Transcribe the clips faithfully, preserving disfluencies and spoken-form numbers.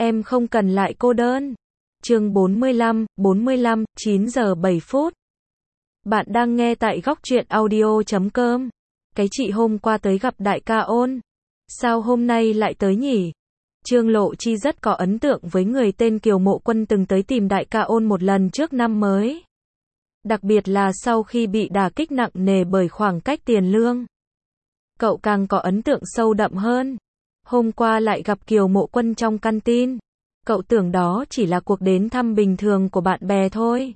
Em không cần lại cô đơn. Chương bốn mươi lăm, bốn mươi lăm, chín giờ bảy phút. Bạn đang nghe tại góc truyện audio chấm com. Cái chị hôm qua tới gặp đại ca Ôn. Sao hôm nay lại tới nhỉ? Trương Lộ Chi rất có ấn tượng với người tên Kiều Mộ Quân từng tới tìm đại ca Ôn một lần trước năm mới. Đặc biệt là sau khi bị đả kích nặng nề bởi khoảng cách tiền lương. Cậu càng có ấn tượng sâu đậm hơn. Hôm qua lại gặp Kiều Mộ Quân trong canteen. Cậu tưởng đó chỉ là cuộc đến thăm bình thường của bạn bè thôi.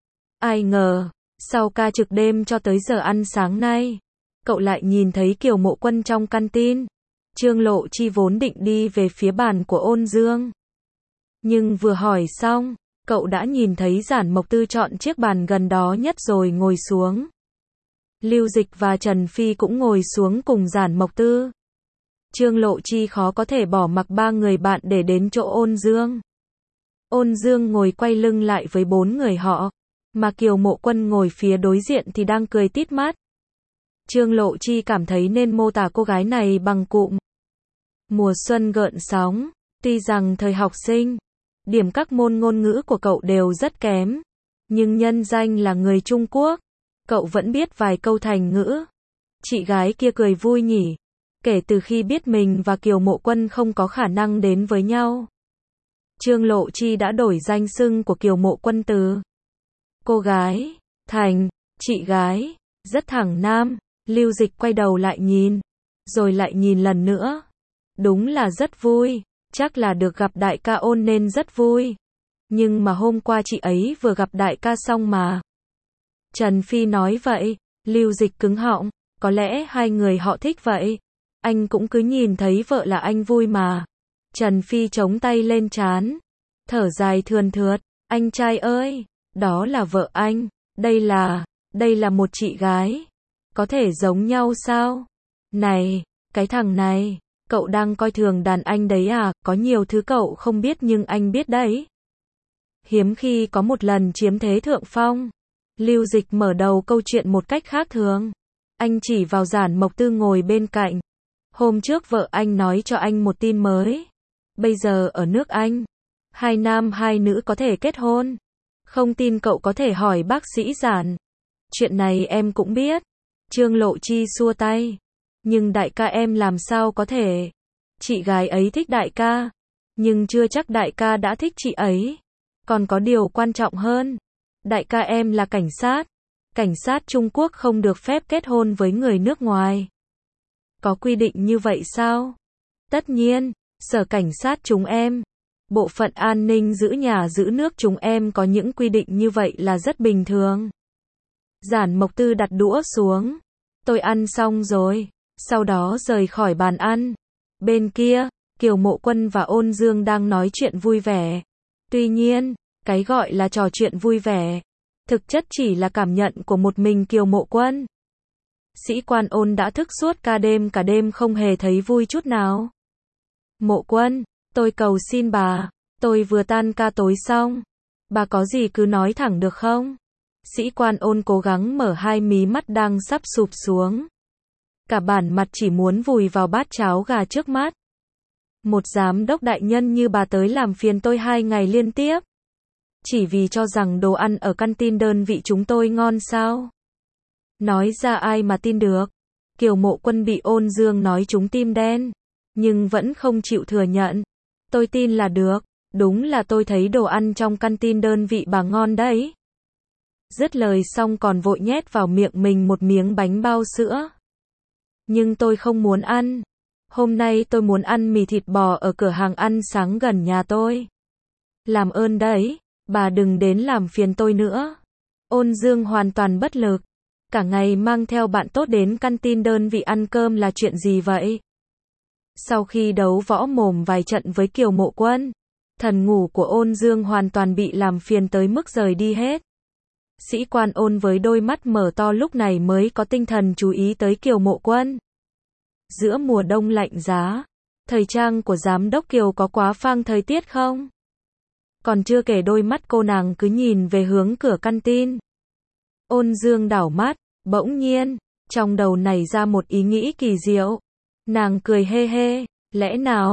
Ai ngờ, sau ca trực đêm cho tới giờ ăn sáng nay, cậu lại nhìn thấy Kiều Mộ Quân trong canteen. Trương Lộ Chi vốn định đi về phía bàn của Ôn Dương. Nhưng vừa hỏi xong, cậu đã nhìn thấy Giản Mộc Tư chọn chiếc bàn gần đó nhất rồi ngồi xuống. Lưu Dịch và Trần Phi cũng ngồi xuống cùng Giản Mộc Tư. Trương Lộ Chi khó có thể bỏ mặc ba người bạn để đến chỗ Ôn Dương. Ôn Dương ngồi quay lưng lại với bốn người họ, mà Kiều Mộ Quân ngồi phía đối diện thì đang cười tít mắt. Trương Lộ Chi cảm thấy nên mô tả cô gái này bằng cụm mùa xuân gợn sóng. Tuy rằng thời học sinh, điểm các môn ngôn ngữ của cậu đều rất kém, nhưng nhân danh là người Trung Quốc, cậu vẫn biết vài câu thành ngữ. Chị gái kia cười vui nhỉ. Kể từ khi biết mình và Kiều Mộ Quân không có khả năng đến với nhau, Trương Lộ Chi đã đổi danh xưng của Kiều Mộ Quân từ cô gái thành chị gái. Rất thẳng nam. Lưu Dịch quay đầu lại nhìn, rồi lại nhìn lần nữa. Đúng là rất vui, chắc là được gặp đại ca Ôn nên rất vui. Nhưng mà hôm qua chị ấy vừa gặp đại ca xong mà. Trần Phi nói vậy. Lưu Dịch cứng họng, có lẽ hai người họ thích vậy. Anh cũng cứ nhìn thấy vợ là anh vui mà. Trần Phi chống tay lên trán, thở dài thườn thượt, anh trai ơi, đó là vợ anh, đây là, đây là một chị gái. Có thể giống nhau sao? Này, cái thằng này, cậu đang coi thường đàn anh đấy à? Có nhiều thứ cậu không biết nhưng anh biết đấy. Hiếm khi có một lần chiếm thế thượng phong. Lưu Dịch mở đầu câu chuyện một cách khác thường. Anh chỉ vào Giản Mộc Tư ngồi bên cạnh. Hôm trước vợ anh nói cho anh một tin mới. Bây giờ ở nước Anh, hai nam hai nữ có thể kết hôn. Không tin cậu có thể hỏi bác sĩ Giản. Chuyện này em cũng biết. Trương Lộ Chi xua tay. Nhưng đại ca em làm sao có thể? Chị gái ấy thích đại ca, nhưng chưa chắc đại ca đã thích chị ấy. Còn có điều quan trọng hơn. Đại ca em là cảnh sát. Cảnh sát Trung Quốc không được phép kết hôn với người nước ngoài. Có quy định như vậy sao? Tất nhiên, sở cảnh sát chúng em, bộ phận an ninh giữ nhà giữ nước chúng em có những quy định như vậy là rất bình thường. Giản Mộc Tư đặt đũa xuống. Tôi ăn xong rồi, sau đó rời khỏi bàn ăn. Bên kia, Kiều Mộ Quân và Ôn Dương đang nói chuyện vui vẻ. Tuy nhiên, cái gọi là trò chuyện vui vẻ, thực chất chỉ là cảm nhận của một mình Kiều Mộ Quân. Sĩ quan Ôn đã thức suốt cả đêm cả đêm không hề thấy vui chút nào. Mộ Quân, tôi cầu xin bà, tôi vừa tan ca tối xong. Bà có gì cứ nói thẳng được không? Sĩ quan Ôn cố gắng mở hai mí mắt đang sắp sụp xuống. Cả bản mặt chỉ muốn vùi vào bát cháo gà trước mắt. Một giám đốc đại nhân như bà tới làm phiền tôi hai ngày liên tiếp. Chỉ vì cho rằng đồ ăn ở canteen đơn vị chúng tôi ngon sao? Nói ra ai mà tin được. Kiều Mộ Quân bị Ôn Dương nói trúng tim đen, nhưng vẫn không chịu thừa nhận. Tôi tin là được, đúng là tôi thấy đồ ăn trong canteen đơn vị bà ngon đấy. Dứt lời xong còn vội nhét vào miệng mình một miếng bánh bao sữa. Nhưng tôi không muốn ăn. Hôm nay tôi muốn ăn mì thịt bò ở cửa hàng ăn sáng gần nhà tôi. Làm ơn đấy, bà đừng đến làm phiền tôi nữa. Ôn Dương hoàn toàn bất lực. Cả ngày mang theo bạn tốt đến canteen đơn vị ăn cơm là chuyện gì vậy? Sau khi đấu võ mồm vài trận với Kiều Mộ Quân, thần ngủ của Ôn Dương hoàn toàn bị làm phiền tới mức rời đi hết. Sĩ quan Ôn với đôi mắt mở to lúc này mới có tinh thần chú ý tới Kiều Mộ Quân. Giữa mùa đông lạnh giá, thời trang của giám đốc Kiều có quá phang thời tiết không? Còn chưa kể đôi mắt cô nàng cứ nhìn về hướng cửa canteen. Ôn Dương đảo mắt, bỗng nhiên, trong đầu nảy ra một ý nghĩ kỳ diệu. Nàng cười hê hê, lẽ nào,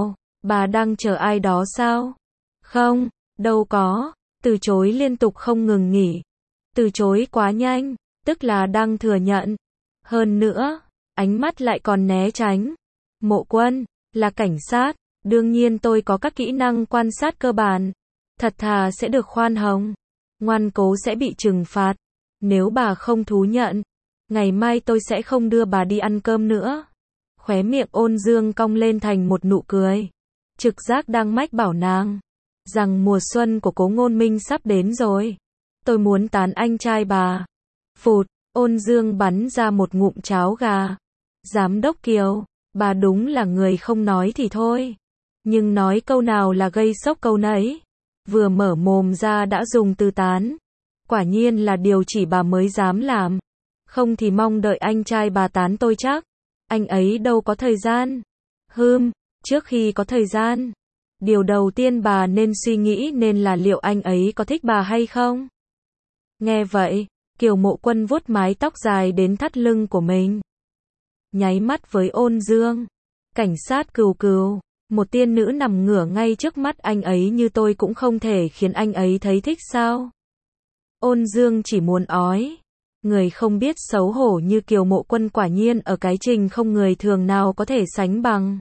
Bà đang chờ ai đó sao? Không, đâu có, từ chối liên tục không ngừng nghỉ. Từ chối quá nhanh, tức là đang thừa nhận. Hơn nữa, ánh mắt lại còn né tránh. Mộ Quân, là cảnh sát, đương nhiên tôi có các kỹ năng quan sát cơ bản. Thật thà sẽ được khoan hồng, ngoan cố sẽ bị trừng phạt. Nếu bà không thú nhận, ngày mai tôi sẽ không đưa bà đi ăn cơm nữa. Khóe miệng Ôn Dương cong lên thành một nụ cười. Trực giác đang mách bảo nàng rằng mùa xuân của Cố Ngôn Minh sắp đến rồi. Tôi muốn tán anh trai bà. Phụt, Ôn Dương bắn ra một ngụm cháo gà. Giám đốc Kiều, bà đúng là người không nói thì thôi. Nhưng nói câu nào là gây sốc câu nấy. Vừa mở mồm ra đã dùng từ tán. Quả nhiên là điều chỉ bà mới dám làm. Không thì mong đợi anh trai bà tán tôi chắc. Anh ấy đâu có thời gian. Hừm, trước khi có thời gian, điều đầu tiên bà nên suy nghĩ nên là liệu anh ấy có thích bà hay không. Nghe vậy, Kiều Mộ Quân vuốt mái tóc dài đến thắt lưng của mình. Nháy mắt với Ôn Dương. Cảnh sát Cừu Cừu, một tiên nữ nằm ngửa ngay trước mắt anh ấy như tôi cũng không thể khiến anh ấy thấy thích sao. Ôn Dương chỉ muốn ói. Người không biết xấu hổ như Kiều Mộ Quân quả nhiên ở cái trình không người thường nào có thể sánh bằng.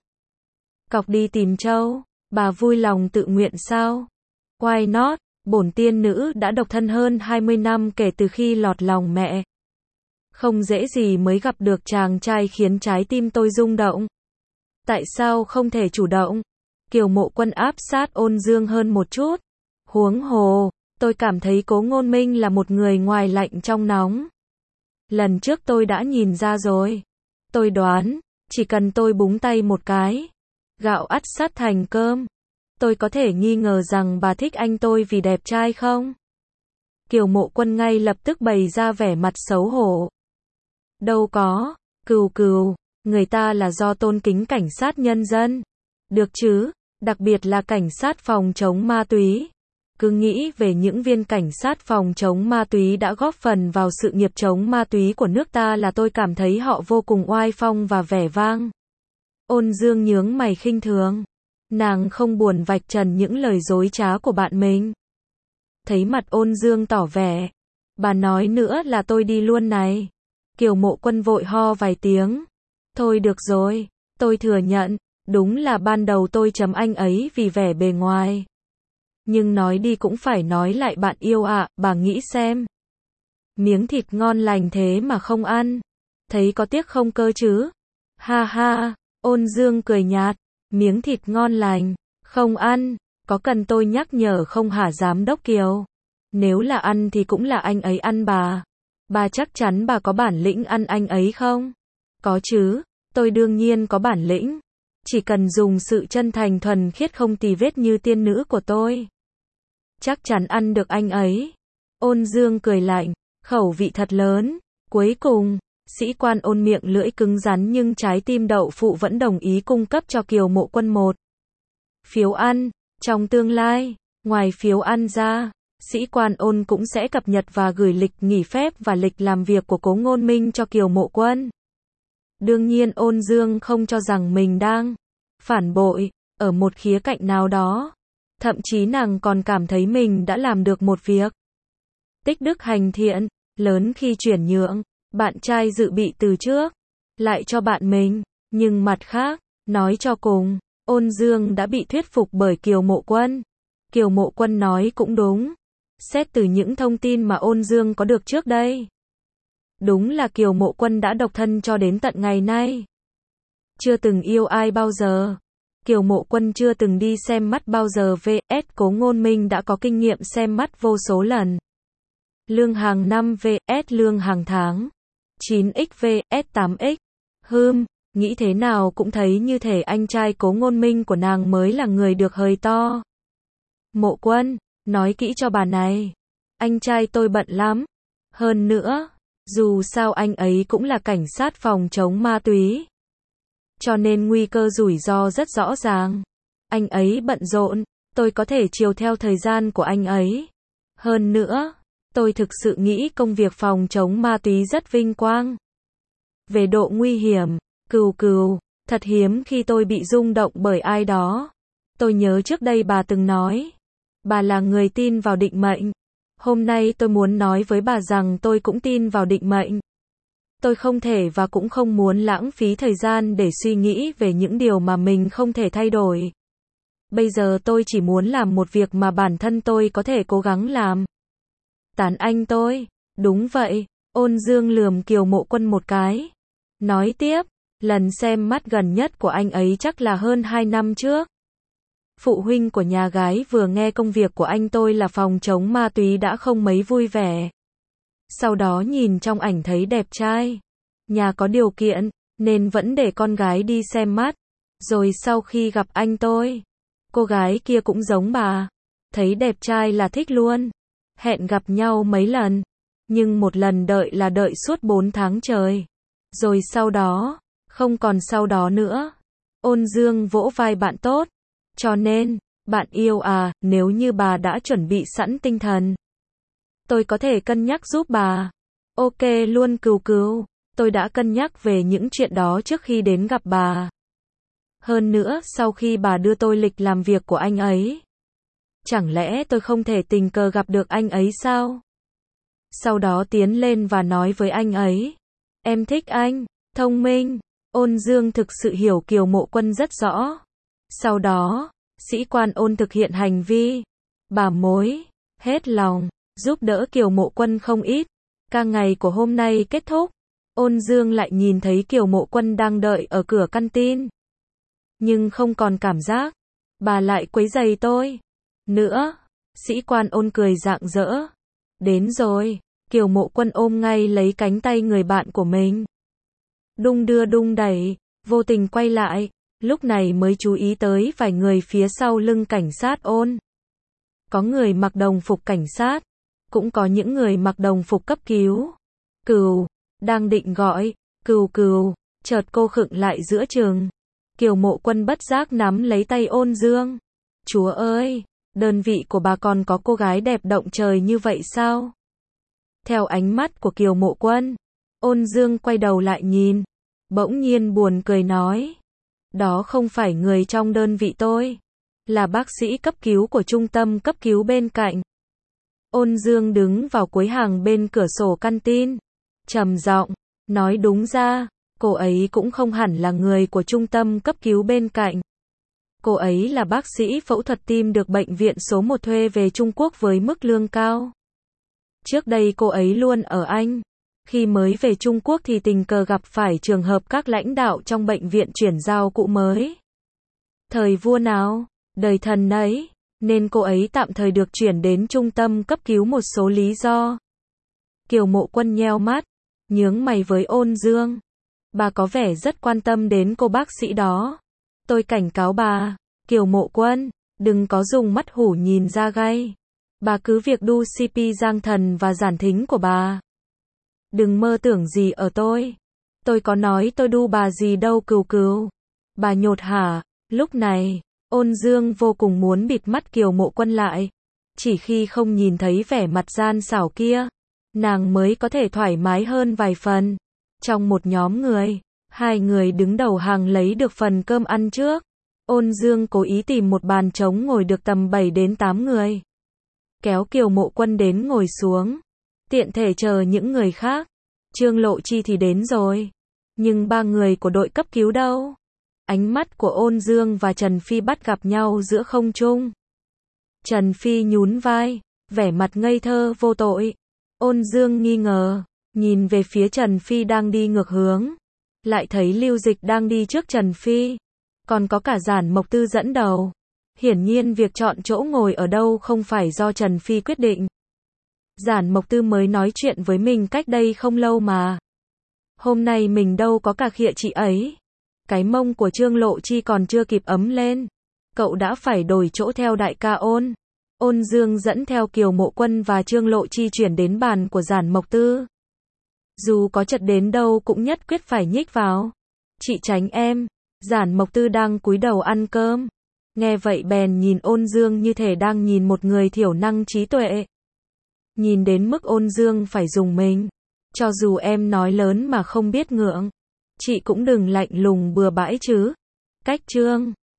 Cọc đi tìm Châu, bà vui lòng tự nguyện sao? Why not? Bổn tiên nữ đã độc thân hơn hai mươi năm kể từ khi lọt lòng mẹ. Không dễ gì mới gặp được chàng trai khiến trái tim tôi rung động. Tại sao không thể chủ động? Kiều Mộ Quân áp sát Ôn Dương hơn một chút. Huống hồ, tôi cảm thấy Cố Ngôn Minh là một người ngoài lạnh trong nóng. Lần trước tôi đã nhìn ra rồi. Tôi đoán, chỉ cần tôi búng tay một cái, gạo ắt sát thành cơm. Tôi có thể nghi ngờ rằng bà thích anh tôi vì đẹp trai không? Kiều Mộ Quân ngay lập tức bày ra vẻ mặt xấu hổ. Đâu có, Cừu Cừu, người ta là do tôn kính cảnh sát nhân dân. Được chứ, đặc biệt là cảnh sát phòng chống ma túy. Cứ nghĩ về những viên cảnh sát phòng chống ma túy đã góp phần vào sự nghiệp chống ma túy của nước ta là tôi cảm thấy họ vô cùng oai phong và vẻ vang. Ôn Dương nhướng mày khinh thường. Nàng không buồn vạch trần những lời dối trá của bạn mình. Thấy mặt Ôn Dương tỏ vẻ. Bà nói nữa là tôi đi luôn này. Kiều Mộ Quân vội ho vài tiếng. Thôi được rồi, tôi thừa nhận, đúng là ban đầu tôi chấm anh ấy vì vẻ bề ngoài. Nhưng nói đi cũng phải nói lại bạn yêu ạ, à, bà nghĩ xem. Miếng thịt ngon lành thế mà không ăn. Thấy có tiếc không cơ chứ? Ha ha, Ôn Dương cười nhạt. Miếng thịt ngon lành, không ăn, có cần tôi nhắc nhở không hả giám đốc Kiều? Nếu là ăn thì cũng là anh ấy ăn bà. Bà chắc chắn bà có bản lĩnh ăn anh ấy không? Có chứ, tôi đương nhiên có bản lĩnh. Chỉ cần dùng sự chân thành thuần khiết không tì vết như tiên nữ của tôi. Chắc chắn ăn được anh ấy. Ôn Dương cười lạnh, khẩu vị thật lớn. Cuối cùng, sĩ quan Ôn miệng lưỡi cứng rắn nhưng trái tim đậu phụ vẫn đồng ý cung cấp cho Kiều Mộ Quân một phiếu ăn. Trong tương lai, ngoài phiếu ăn ra, sĩ quan Ôn cũng sẽ cập nhật và gửi lịch nghỉ phép và lịch làm việc của Cố Ngôn Minh cho Kiều Mộ Quân. Đương nhiên Ôn Dương không cho rằng mình đang phản bội, ở một khía cạnh nào đó. Thậm chí nàng còn cảm thấy mình đã làm được một việc tích đức hành thiện, lớn khi chuyển nhượng, bạn trai dự bị từ trước, lại cho bạn mình. Nhưng mặt khác, nói cho cùng, Ôn Dương đã bị thuyết phục bởi Kiều Mộ Quân. Kiều Mộ Quân nói cũng đúng. Xét từ những thông tin mà Ôn Dương có được trước đây. Đúng là Kiều Mộ Quân đã độc thân cho đến tận ngày nay. Chưa từng yêu ai bao giờ. Kiều Mộ Quân chưa từng đi xem mắt bao giờ vs Cố Ngôn Minh đã có kinh nghiệm xem mắt vô số lần. Lương hàng năm vs lương hàng tháng. chín x vs tám x. Hừm, nghĩ thế nào cũng thấy như thể anh trai Cố Ngôn Minh của nàng mới là người được hời to. Mộ Quân, nói kỹ cho bà này. Anh trai tôi bận lắm. Hơn nữa, dù sao anh ấy cũng là cảnh sát phòng chống ma túy. Cho nên nguy cơ rủi ro rất rõ ràng. Anh ấy bận rộn, tôi có thể chiều theo thời gian của anh ấy. Hơn nữa, tôi thực sự nghĩ công việc phòng chống ma túy rất vinh quang. Về độ nguy hiểm, Cừu Cừu, thật hiếm khi tôi bị rung động bởi ai đó. Tôi nhớ trước đây bà từng nói, bà là người tin vào định mệnh. Hôm nay tôi muốn nói với bà rằng tôi cũng tin vào định mệnh. Tôi không thể và cũng không muốn lãng phí thời gian để suy nghĩ về những điều mà mình không thể thay đổi. Bây giờ tôi chỉ muốn làm một việc mà bản thân tôi có thể cố gắng làm. Tán anh tôi. Đúng vậy. Ôn Dương lườm Kiều Mộ Quân một cái. Nói tiếp, lần xem mắt gần nhất của anh ấy chắc là hơn hai năm trước. Phụ huynh của nhà gái vừa nghe công việc của anh tôi là phòng chống ma túy đã không mấy vui vẻ. Sau đó nhìn trong ảnh thấy đẹp trai, nhà có điều kiện, nên vẫn để con gái đi xem mắt. Rồi sau khi gặp anh tôi, cô gái kia cũng giống bà, thấy đẹp trai là thích luôn. Hẹn gặp nhau mấy lần, nhưng một lần đợi là đợi suốt bốn tháng trời. Rồi sau đó, không còn sau đó nữa. Ôn Dương vỗ vai bạn tốt. Cho nên, bạn yêu à, nếu như bà đã chuẩn bị sẵn tinh thần, tôi có thể cân nhắc giúp bà. Ok luôn Cừu Cừu, tôi đã cân nhắc về những chuyện đó trước khi đến gặp bà. Hơn nữa, sau khi bà đưa tôi lịch làm việc của anh ấy, chẳng lẽ tôi không thể tình cờ gặp được anh ấy sao? Sau đó tiến lên và nói với anh ấy, em thích anh, thông minh. Ôn Dương thực sự hiểu Kiều Mộ Quân rất rõ. Sau đó, sĩ quan Ôn thực hiện hành vi bà mối, hết lòng, giúp đỡ Kiều Mộ Quân không ít. Ca ngày của hôm nay kết thúc, Ôn Dương lại nhìn thấy Kiều Mộ Quân đang đợi ở cửa căn tin. Nhưng không còn cảm giác, bà lại quấy rầy tôi nữa. Sĩ quan Ôn cười rạng rỡ. Đến rồi, Kiều Mộ Quân ôm ngay lấy cánh tay người bạn của mình. Đung đưa đung đẩy, vô tình quay lại, lúc này mới chú ý tới vài người phía sau lưng cảnh sát Ôn. Có người mặc đồng phục cảnh sát, cũng có những người mặc đồng phục cấp cứu. Cừu, đang định gọi, Cừu Cừu, chợt cô khựng lại giữa chừng. Kiều Mộ Quân bất giác nắm lấy tay Ôn Dương. Chúa ơi, đơn vị của bà còn có cô gái đẹp động trời như vậy sao? Theo ánh mắt của Kiều Mộ Quân, Ôn Dương quay đầu lại nhìn, bỗng nhiên buồn cười nói, đó không phải người trong đơn vị tôi, là bác sĩ cấp cứu của trung tâm cấp cứu bên cạnh. Ôn Dương đứng vào cuối hàng bên cửa sổ căn tin, trầm giọng nói, đúng ra, cô ấy cũng không hẳn là người của trung tâm cấp cứu bên cạnh. Cô ấy là bác sĩ phẫu thuật tim được bệnh viện số một thuê về Trung Quốc với mức lương cao. Trước đây cô ấy luôn ở Anh. Khi mới về Trung Quốc thì tình cờ gặp phải trường hợp các lãnh đạo trong bệnh viện chuyển giao cụ mới. Thời vua nào, đời thần ấy, nên cô ấy tạm thời được chuyển đến trung tâm cấp cứu một số lý do. Kiều Mộ Quân nheo mắt, nhướng mày với Ôn Dương. Bà có vẻ rất quan tâm đến cô bác sĩ đó. Tôi cảnh cáo bà, Kiều Mộ Quân, đừng có dùng mắt hủ nhìn ra gai. Bà cứ việc đu xê pê Giang Thần và Giản Thính của bà. Đừng mơ tưởng gì ở tôi. Tôi có nói tôi đu bà gì đâu Cừu Cừu. Bà nhột hả? Lúc này, Ôn Dương vô cùng muốn bịt mắt Kiều Mộ Quân lại. Chỉ khi không nhìn thấy vẻ mặt gian xảo kia, nàng mới có thể thoải mái hơn vài phần. Trong một nhóm người, hai người đứng đầu hàng lấy được phần cơm ăn trước. Ôn Dương cố ý tìm một bàn trống ngồi được tầm bảy đến tám người. Kéo Kiều Mộ Quân đến ngồi xuống. Tiện thể chờ những người khác. Trương Lộ Chi thì đến rồi. Nhưng ba người của đội cấp cứu đâu? Ánh mắt của Ôn Dương và Trần Phi bắt gặp nhau giữa không trung. Trần Phi nhún vai, vẻ mặt ngây thơ vô tội. Ôn Dương nghi ngờ, nhìn về phía Trần Phi đang đi ngược hướng. Lại thấy Lưu Dịch đang đi trước Trần Phi. Còn có cả Giản Mộc Tư dẫn đầu. Hiển nhiên việc chọn chỗ ngồi ở đâu không phải do Trần Phi quyết định. Giản Mộc Tư mới nói chuyện với mình cách đây không lâu mà. Hôm nay mình đâu có cà khịa chị ấy. Cái mông của Trương Lộ Chi còn chưa kịp ấm lên, cậu đã phải đổi chỗ theo đại ca Ôn. Ôn Dương dẫn theo Kiều Mộ Quân và Trương Lộ Chi chuyển đến bàn của Giản Mộc Tư. Dù có chật đến đâu cũng nhất quyết phải nhích vào. Chị tránh em. Giản Mộc Tư đang cúi đầu ăn cơm. Nghe vậy bèn nhìn Ôn Dương như thể đang nhìn một người thiểu năng trí tuệ. Nhìn đến mức Ôn Dương phải dùng mình. Cho dù em nói lớn mà không biết ngượng, chị cũng đừng lạnh lùng bừa bãi chứ. Cách Trương